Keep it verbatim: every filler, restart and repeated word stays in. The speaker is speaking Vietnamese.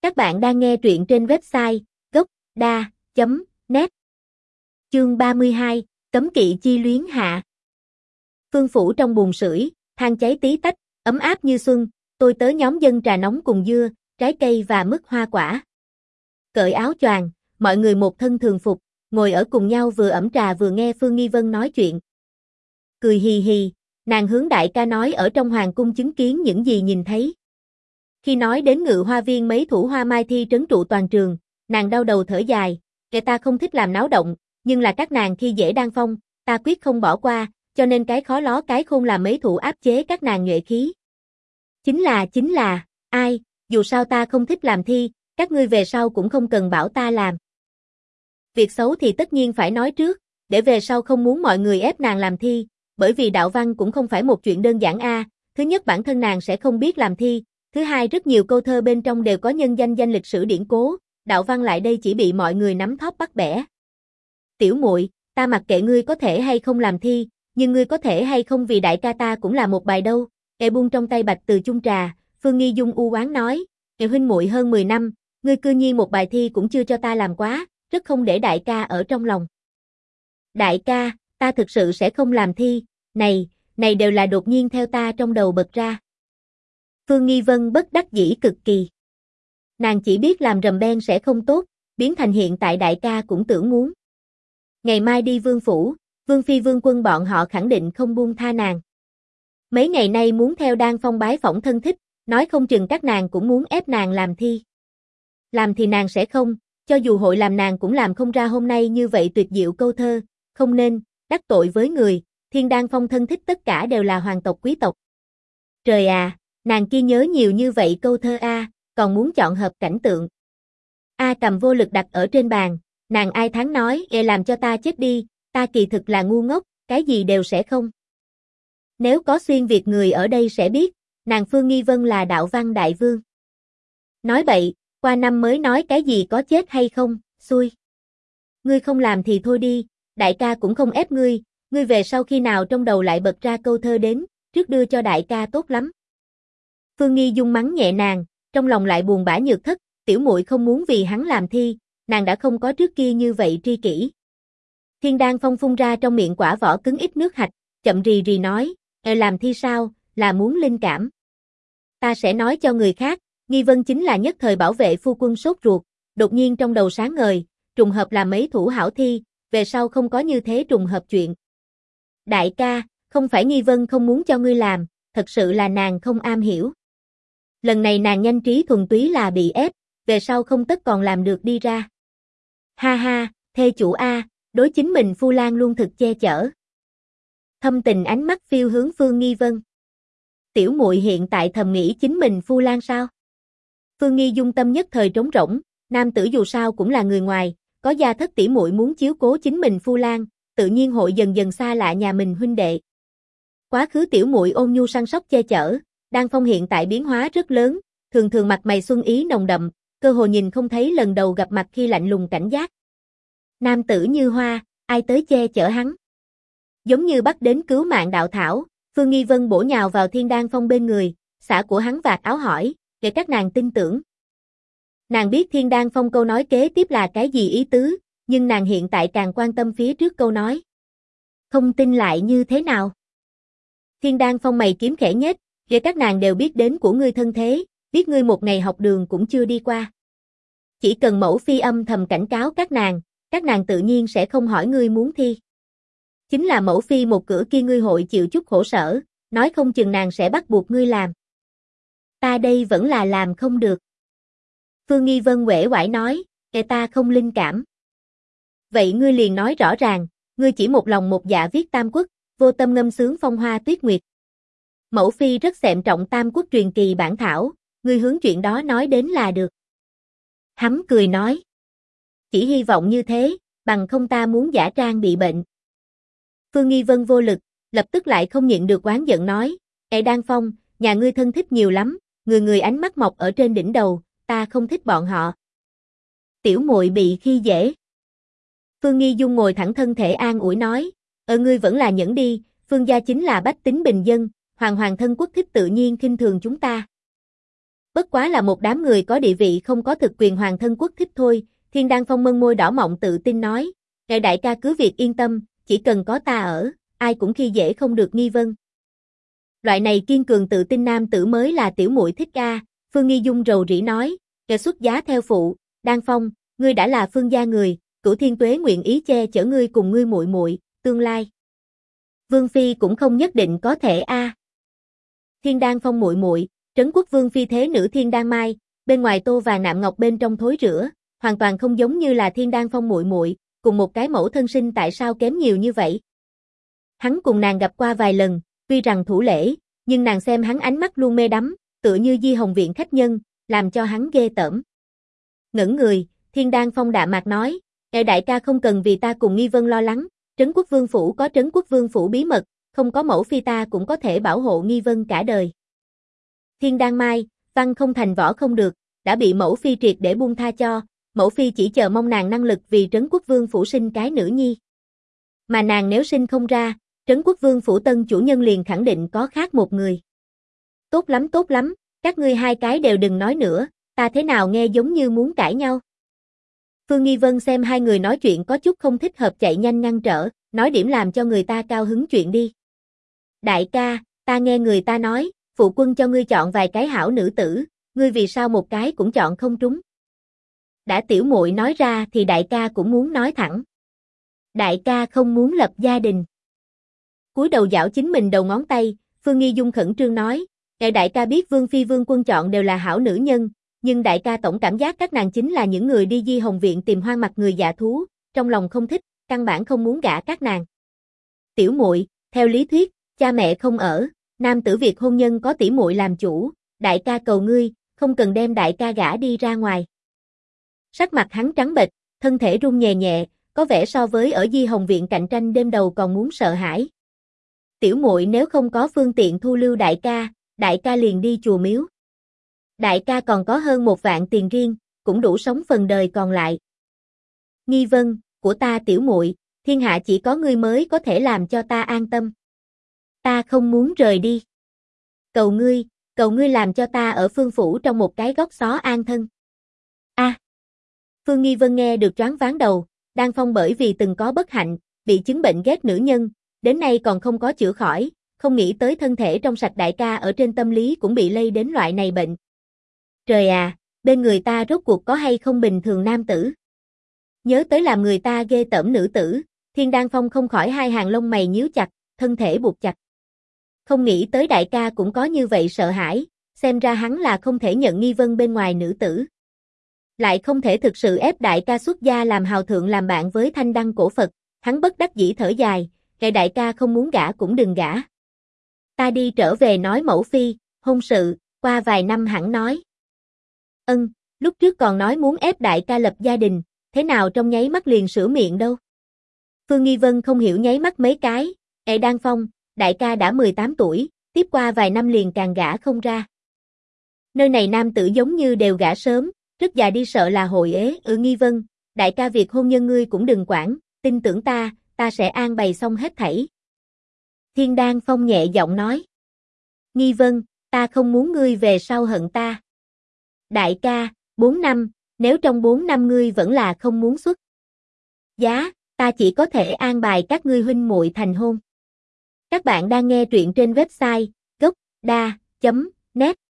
Các bạn đang nghe truyện trên website gốc đa chấm net. Chương ba mươi hai, Cấm kỵ chi luyến hạ. Phương phủ trong buồng sưởi, than cháy tí tách, ấm áp như xuân, tôi tớ nhóm dân trà nóng cùng dưa, trái cây và mứt hoa quả. Cởi áo choàng, mọi người một thân thường phục, ngồi ở cùng nhau vừa ẩm trà vừa nghe Phương Nghi Vân nói chuyện. Cười hì hì, nàng hướng đại ca nói ở trong hoàng cung chứng kiến những gì nhìn thấy. Khi nói đến Ngự Hoa Viên mấy thủ hoa mai thi trấn trụ toàn trường, nàng đau đầu thở dài, kẻ ta không thích làm náo động, nhưng là các nàng khi dễ Đan Phong, ta quyết không bỏ qua, cho nên cái khó ló cái khôn là mấy thủ áp chế các nàng nhuệ khí. Chính là, chính là, ai, dù sao ta không thích làm thi, các ngươi về sau cũng không cần bảo ta làm. Việc xấu thì tất nhiên phải nói trước, để về sau không muốn mọi người ép nàng làm thi, bởi vì đạo văn cũng không phải một chuyện đơn giản a. Thứ nhất bản thân nàng sẽ không biết làm thi, thứ hai rất nhiều câu thơ bên trong đều có nhân danh danh lịch sử điển cố, đạo văn lại đây chỉ bị mọi người nắm thóp bắt bẻ. Tiểu muội, ta mặc kệ ngươi có thể hay không làm thi, nhưng ngươi có thể hay không vì đại ca ta cũng là một bài đâu. Kẻ buông trong tay bạch từ chung trà, Phương Nghi Dung u oán nói, kẻ huynh muội hơn mười năm, ngươi cư nhiên một bài thi cũng chưa cho ta làm quá, rất không để đại ca ở trong lòng. Đại ca, ta thực sự sẽ không làm thi, này, này đều là đột nhiên theo ta trong đầu bật ra. Phương Nghi Vân bất đắc dĩ cực kỳ. Nàng chỉ biết làm rầm beng sẽ không tốt, biến thành hiện tại đại ca cũng tưởng muốn. Ngày mai đi Vương phủ, Vương Phi Vương Quân bọn họ khẳng định không buông tha nàng. Mấy ngày nay muốn theo Đan Phong bái phỏng thân thích, nói không chừng các nàng cũng muốn ép nàng làm thi. Làm thì nàng sẽ không, cho dù hội làm nàng cũng làm không ra hôm nay như vậy tuyệt diệu câu thơ, không nên, đắc tội với người, Thiên Đan Phong thân thích tất cả đều là hoàng tộc quý tộc. Trời à, nàng kia nhớ nhiều như vậy câu thơ a, còn muốn chọn hợp cảnh tượng. A cầm vô lực đặt ở trên bàn, nàng ai thán nói, e làm cho ta chết đi, ta kỳ thực là ngu ngốc, cái gì đều sẽ không. Nếu có xuyên Việt người ở đây sẽ biết, nàng Phương Nghi Vân là đạo văn đại vương. Nói bậy, qua năm mới nói cái gì có chết hay không, xui. Ngươi không làm thì thôi đi, đại ca cũng không ép ngươi, ngươi về sau khi nào trong đầu lại bật ra câu thơ đến, trước đưa cho đại ca tốt lắm. Phương Nghi Dung mắng nhẹ nàng, trong lòng lại buồn bã nhược thất, tiểu muội không muốn vì hắn làm thi, nàng đã không có trước kia như vậy tri kỷ. Thiên Đan Phong phun ra trong miệng quả vỏ cứng ít nước hạch, chậm rì rì nói, e làm thi sao, là muốn linh cảm. Ta sẽ nói cho người khác, Nghi Vân chính là nhất thời bảo vệ phu quân sốt ruột, đột nhiên trong đầu sáng ngời, trùng hợp là mấy thủ hảo thi, về sau không có như thế trùng hợp chuyện. Đại ca, không phải Nghi Vân không muốn cho ngươi làm, thật sự là nàng không am hiểu. Lần này nàng nhanh trí thuần túy là bị ép, về sau không tất còn làm được đi ra. Ha ha, thê chủ A, đối chính mình Phu Lan luôn thực che chở. Thâm tình ánh mắt phiêu hướng Phương Nghi Vân. Tiểu muội hiện tại thầm nghĩ chính mình Phu Lan sao? Phương Nghi Dung tâm nhất thời trống rỗng, nam tử dù sao cũng là người ngoài, có gia thất tỷ muội muốn chiếu cố chính mình Phu Lan, tự nhiên hội dần dần xa lạ nhà mình huynh đệ. Quá khứ tiểu muội ôn nhu săn sóc che chở, Đan Phong hiện tại biến hóa rất lớn, thường thường mặt mày xuân ý nồng đậm, cơ hồ nhìn không thấy lần đầu gặp mặt khi lạnh lùng cảnh giác. Nam tử như hoa, ai tới che chở hắn. Giống như bắt đến cứu mạng đạo thảo, Phương Nghi Vân bổ nhào vào Thiên Đan Phong bên người, xả của hắn vạt áo hỏi, để các nàng tin tưởng. Nàng biết Thiên Đan Phong câu nói kế tiếp là cái gì ý tứ, nhưng nàng hiện tại càng quan tâm phía trước câu nói. Không tin lại như thế nào? Thiên Đan Phong mày kiếm khẽ nhếch, để các nàng đều biết đến của ngươi thân thế, biết ngươi một ngày học đường cũng chưa đi qua. Chỉ cần mẫu phi âm thầm cảnh cáo các nàng, các nàng tự nhiên sẽ không hỏi ngươi muốn thi. Chính là mẫu phi một cửa kia ngươi hội chịu chút khổ sở, nói không chừng nàng sẽ bắt buộc ngươi làm. Ta đây vẫn là làm không được. Phương Nghi Vân uể oải nói, kẻ ta không linh cảm. Vậy ngươi liền nói rõ ràng, ngươi chỉ một lòng một dạ viết Tam Quốc, vô tâm ngâm sướng phong hoa tuyết nguyệt. Mẫu phi rất xệm trọng Tam Quốc truyền kỳ bản thảo, ngươi hướng chuyện đó nói đến là được. Hắn cười nói, chỉ hy vọng như thế, bằng không ta muốn giả trang bị bệnh. Phương Nghi Vân vô lực, lập tức lại không nhịn được oán giận nói, Ê Đan Phong, nhà ngươi thân thích nhiều lắm, người người ánh mắt mọc ở trên đỉnh đầu, ta không thích bọn họ. Tiểu muội bị khi dễ. Phương Nghi Dung ngồi thẳng thân thể an ủi nói, ở ngươi vẫn là nhẫn đi, Phương gia chính là bách tính bình dân, hoàng hoàng thân quốc thích tự nhiên khinh thường chúng ta. bất quá là một đám người có địa vị không có thực quyền hoàng thân quốc thích thôi. Thiên Đan Phong mân môi đỏ mọng tự tin nói, ngài đại ca cứ việc yên tâm, chỉ cần có ta ở, ai cũng khi dễ không được Nghi Vân. Loại này kiên cường tự tin nam tử mới là tiểu muội thích a. Phương Nghi Dung rầu rĩ nói, kẻ xuất giá theo phụ, Đan Phong, ngươi đã là Phương gia người, Cửu Thiên Tuế nguyện ý che chở ngươi cùng ngươi muội muội, tương lai. Vương phi cũng không nhất định có thể a. Thiên Đan Phong muội muội, Trấn Quốc Vương phi thế nữ Thiên Đan Mai, bên ngoài tô vàng nạm ngọc bên trong thối rữa, hoàn toàn không giống như là Thiên Đan Phong muội muội, cùng một cái mẫu thân sinh tại sao kém nhiều như vậy? Hắn cùng nàng gặp qua vài lần, tuy rằng thủ lễ, nhưng nàng xem hắn ánh mắt luôn mê đắm, tựa như Di Hồng viện khách nhân, làm cho hắn ghê tởm. Ngẩn người, Thiên Đan Phong đạm mạc nói, "Ngài đại ca không cần vì ta cùng Nghi Vân lo lắng, Trấn Quốc Vương phủ có Trấn Quốc Vương phủ bí mật, không có mẫu phi ta cũng có thể bảo hộ Nghi Vân cả đời." Thiên Đan Mai, văn không thành võ không được, đã bị mẫu phi triệt để buông tha cho, mẫu phi chỉ chờ mong nàng năng lực vì Trấn Quốc Vương phủ sinh cái nữ nhi. Mà nàng nếu sinh không ra, Trấn Quốc Vương phủ tân chủ nhân liền khẳng định có khác một người. Tốt lắm tốt lắm, các ngươi hai cái đều đừng nói nữa, ta thế nào nghe giống như muốn cãi nhau. Phương Nghi Vân xem hai người nói chuyện có chút không thích hợp chạy nhanh ngăn trở, nói điểm làm cho người ta cao hứng chuyện đi. Đại ca, ta nghe người ta nói, phụ quân cho ngươi chọn vài cái hảo nữ tử, ngươi vì sao một cái cũng chọn không trúng. Đã tiểu muội nói ra thì đại ca cũng muốn nói thẳng. Đại ca không muốn lập gia đình. Cúi đầu dạo chính mình đầu ngón tay, Phương Nghi Dung khẩn trương nói, ngài đại ca biết Vương phi Vương quân chọn đều là hảo nữ nhân, nhưng đại ca tổng cảm giác các nàng chính là những người đi Di Hồng viện tìm hoang mặt người dạ thú, trong lòng không thích, căn bản không muốn gả các nàng. Tiểu muội, theo lý thuyết, cha mẹ không ở, nam tử Việt hôn nhân có tỷ muội làm chủ, đại ca cầu ngươi, không cần đem đại ca gả đi ra ngoài. Sắc mặt hắn trắng bệch, thân thể run nhẹ nhẹ, có vẻ so với ở Di Hồng viện cạnh tranh đêm đầu còn muốn sợ hãi. Tiểu muội nếu không có phương tiện thu lưu đại ca, đại ca liền đi chùa miếu. Đại ca còn có hơn một vạn tiền riêng, cũng đủ sống phần đời còn lại. Nghi Vân, của ta tiểu muội, thiên hạ chỉ có ngươi mới có thể làm cho ta an tâm. Ta không muốn rời đi. Cầu ngươi, cầu ngươi làm cho ta ở Phương phủ trong một cái góc xó an thân. A. À, Phương Nghi Vân nghe được choáng váng đầu, Đan Phong bởi vì từng có bất hạnh, bị chứng bệnh ghét nữ nhân, đến nay còn không có chữa khỏi, không nghĩ tới thân thể trong sạch đại ca ở trên tâm lý cũng bị lây đến loại này bệnh. Trời à, bên người ta rốt cuộc có hay không bình thường nam tử? Nhớ tới làm người ta ghê tởm nữ tử, Thiên Đan Phong không khỏi hai hàng lông mày nhíu chặt, thân thể buộc chặt. Không nghĩ tới đại ca cũng có như vậy sợ hãi, xem ra hắn là không thể nhận Nghi Vân bên ngoài nữ tử. Lại không thể thực sự ép đại ca xuất gia làm hào thượng làm bạn với thanh đăng cổ Phật, hắn bất đắc dĩ thở dài, ngài đại ca không muốn gả cũng đừng gả. Ta đi trở về nói mẫu phi, hôn sự, qua vài năm hẳn nói. Ân, lúc trước còn nói muốn ép đại ca lập gia đình, thế nào trong nháy mắt liền sửa miệng đâu. Phương Nghi Vân không hiểu nháy mắt mấy cái, ê Đan Phong, đại ca đã mười tám tuổi, tiếp qua vài năm liền càng gả không ra. Nơi này nam tử giống như đều gả sớm, rất già đi sợ là hội ế. Ừ Nghi Vân, đại ca việc hôn nhân ngươi cũng đừng quản, tin tưởng ta, ta sẽ an bày xong hết thảy. Thiên Đan Phong nhẹ giọng nói. Nghi Vân, ta không muốn ngươi về sau hận ta. Đại ca, bốn năm, nếu trong bốn năm ngươi vẫn là không muốn xuất giá, ta chỉ có thể an bài các ngươi huynh muội thành hôn. Các bạn đang nghe truyện trên website gốc đa chấm net